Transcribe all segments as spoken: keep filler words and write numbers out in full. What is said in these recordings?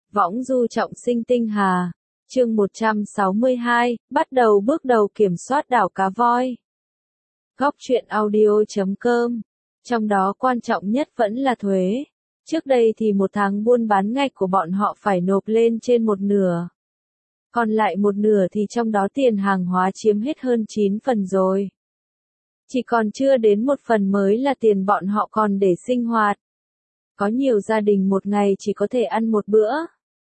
Võng du trọng sinh tinh hà. Chương một trăm sáu mươi hai, bắt đầu bước đầu kiểm soát đảo cá voi. Góc truyện audio chấm com. Trong đó quan trọng nhất vẫn là thuế. Trước đây thì một tháng buôn bán ngạch của bọn họ phải nộp lên trên một nửa. Còn lại một nửa thì trong đó tiền hàng hóa chiếm hết hơn chín phần rồi. Chỉ còn chưa đến một phần mới là tiền bọn họ còn để sinh hoạt. Có nhiều gia đình một ngày chỉ có thể ăn một bữa.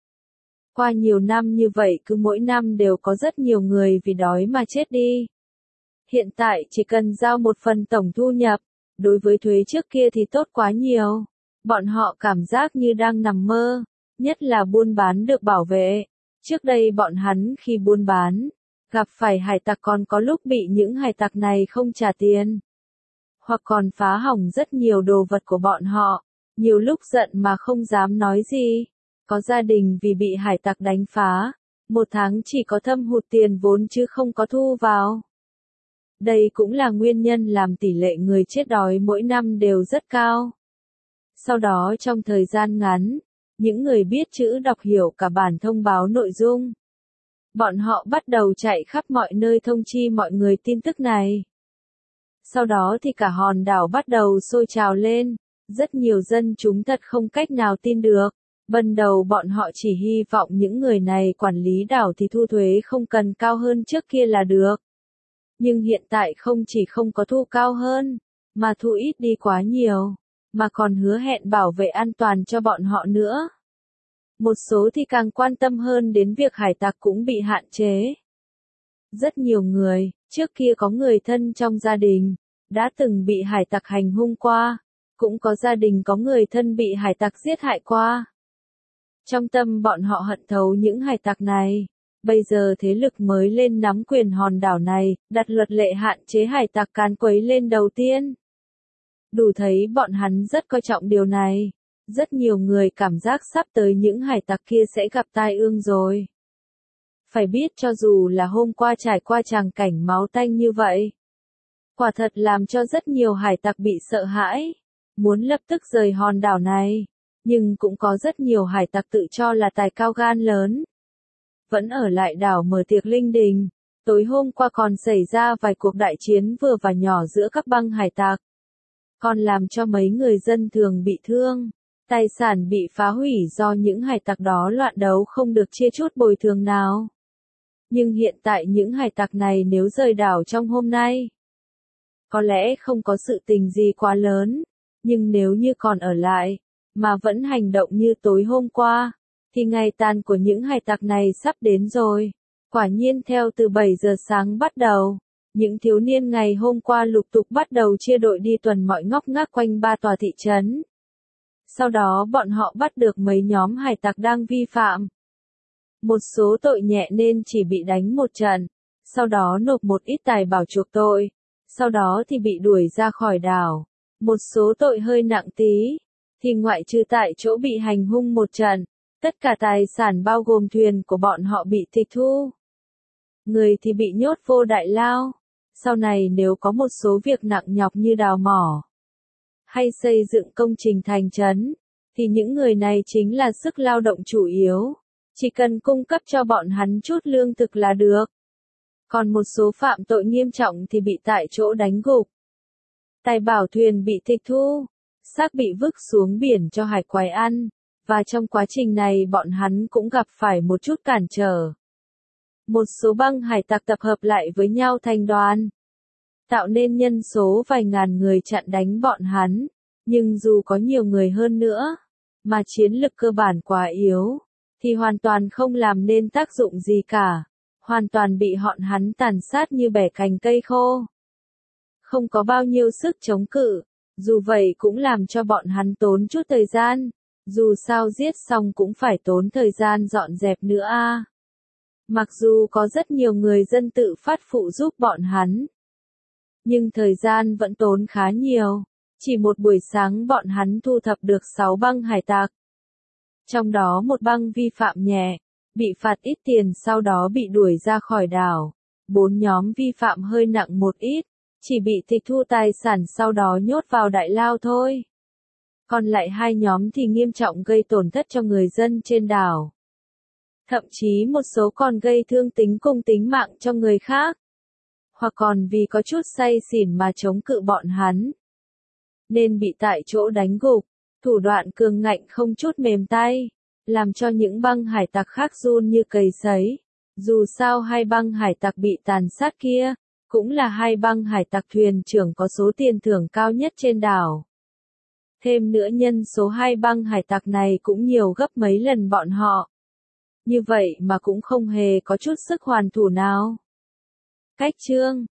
Qua nhiều năm như vậy cứ mỗi năm đều có rất nhiều người vì đói mà chết đi. Hiện tại chỉ cần giao một phần tổng thu nhập, đối với thuế trước kia thì tốt quá nhiều. Bọn họ cảm giác như đang nằm mơ, nhất là buôn bán được bảo vệ. Trước đây bọn hắn khi buôn bán, gặp phải hải tặc còn có lúc bị những hải tặc này không trả tiền. Hoặc còn phá hỏng rất nhiều đồ vật của bọn họ, nhiều lúc giận mà không dám nói gì. Có gia đình vì bị hải tặc đánh phá, một tháng chỉ có thâm hụt tiền vốn chứ không có thu vào. Đây cũng là nguyên nhân làm tỷ lệ người chết đói mỗi năm đều rất cao. Sau đó trong thời gian ngắn, những người biết chữ đọc hiểu cả bản thông báo nội dung. Bọn họ bắt đầu chạy khắp mọi nơi thông chi mọi người tin tức này. Sau đó thì cả hòn đảo bắt đầu sôi trào lên, rất nhiều dân chúng thật không cách nào tin được. Ban đầu bọn họ chỉ hy vọng những người này quản lý đảo thì thu thuế không cần cao hơn trước kia là được. Nhưng hiện tại không chỉ không có thu cao hơn, mà thu ít đi quá nhiều, mà còn hứa hẹn bảo vệ an toàn cho bọn họ nữa. Một số thì càng quan tâm hơn đến việc hải tặc cũng bị hạn chế. Rất nhiều người, trước kia có người thân trong gia đình, đã từng bị hải tặc hành hung qua, cũng có gia đình có người thân bị hải tặc giết hại qua. Trong tâm bọn họ hận thấu những hải tặc này. Bây giờ thế lực mới lên nắm quyền hòn đảo này, đặt luật lệ hạn chế hải tặc càn quấy lên đầu tiên. Đủ thấy bọn hắn rất coi trọng điều này. Rất nhiều người cảm giác sắp tới những hải tặc kia sẽ gặp tai ương rồi. Phải biết cho dù là hôm qua trải qua tràng cảnh máu tanh như vậy, quả thật làm cho rất nhiều hải tặc bị sợ hãi, muốn lập tức rời hòn đảo này. Nhưng cũng có rất nhiều hải tặc tự cho là tài cao gan lớn. Vẫn ở lại đảo mở tiệc linh đình. Tối hôm qua còn xảy ra vài cuộc đại chiến vừa và nhỏ giữa các băng hải tặc. Còn làm cho mấy người dân thường bị thương. Tài sản bị phá hủy do những hải tặc đó loạn đấu không được chia chút bồi thường nào. Nhưng hiện tại những hải tặc này nếu rời đảo trong hôm nay, có lẽ không có sự tình gì quá lớn. Nhưng nếu như còn ở lại, mà vẫn hành động như tối hôm qua, thì ngày tàn của những hải tặc này sắp đến rồi. Quả nhiên theo từ bảy giờ sáng bắt đầu, những thiếu niên ngày hôm qua lục tục bắt đầu chia đội đi tuần mọi ngóc ngách quanh ba tòa thị trấn. Sau đó bọn họ bắt được mấy nhóm hải tặc đang vi phạm. Một số tội nhẹ nên chỉ bị đánh một trận, sau đó nộp một ít tài bảo chuộc tội, sau đó thì bị đuổi ra khỏi đảo. Một số tội hơi nặng tí, thì ngoại trừ tại chỗ bị hành hung một trận, tất cả tài sản bao gồm thuyền của bọn họ bị tịch thu. Người thì bị nhốt vô đại lao. Sau này nếu có một số việc nặng nhọc như đào mỏ, hay xây dựng công trình thành trấn, thì những người này chính là sức lao động chủ yếu. Chỉ cần cung cấp cho bọn hắn chút lương thực là được. Còn một số phạm tội nghiêm trọng thì bị tại chỗ đánh gục. Tài bảo thuyền bị tịch thu, xác bị vứt xuống biển cho hải quái ăn, và trong quá trình này bọn hắn cũng gặp phải một chút cản trở. Một số băng hải tặc tập hợp lại với nhau thành đoàn, tạo nên nhân số vài ngàn người chặn đánh bọn hắn, nhưng dù có nhiều người hơn nữa, mà chiến lực cơ bản quá yếu, thì hoàn toàn không làm nên tác dụng gì cả, hoàn toàn bị bọn hắn tàn sát như bẻ cành cây khô. Không có bao nhiêu sức chống cự, dù vậy cũng làm cho bọn hắn tốn chút thời gian, dù sao giết xong cũng phải tốn thời gian dọn dẹp nữa a. À. Mặc dù có rất nhiều người dân tự phát phụ giúp bọn hắn, nhưng thời gian vẫn tốn khá nhiều. Chỉ một buổi sáng bọn hắn thu thập được sáu băng hải tặc. Trong đó một băng vi phạm nhẹ, bị phạt ít tiền sau đó bị đuổi ra khỏi đảo. Bốn nhóm vi phạm hơi nặng một ít, chỉ bị tịch thu tài sản sau đó nhốt vào đại lao thôi. Còn lại hai nhóm thì nghiêm trọng gây tổn thất cho người dân trên đảo. Thậm chí một số còn gây thương tính cùng tính mạng cho người khác. Hoặc còn vì có chút say xỉn mà chống cự bọn hắn. Nên bị tại chỗ đánh gục, thủ đoạn cường ngạnh không chút mềm tay, làm cho những băng hải tặc khác run như cầy sấy. Dù sao hai băng hải tặc bị tàn sát kia, cũng là hai băng hải tặc thuyền trưởng có số tiền thưởng cao nhất trên đảo. Thêm nữa nhân số hai băng hải tặc này cũng nhiều gấp mấy lần bọn họ. Như vậy mà cũng không hề có chút sức hoàn thủ nào. Cách chương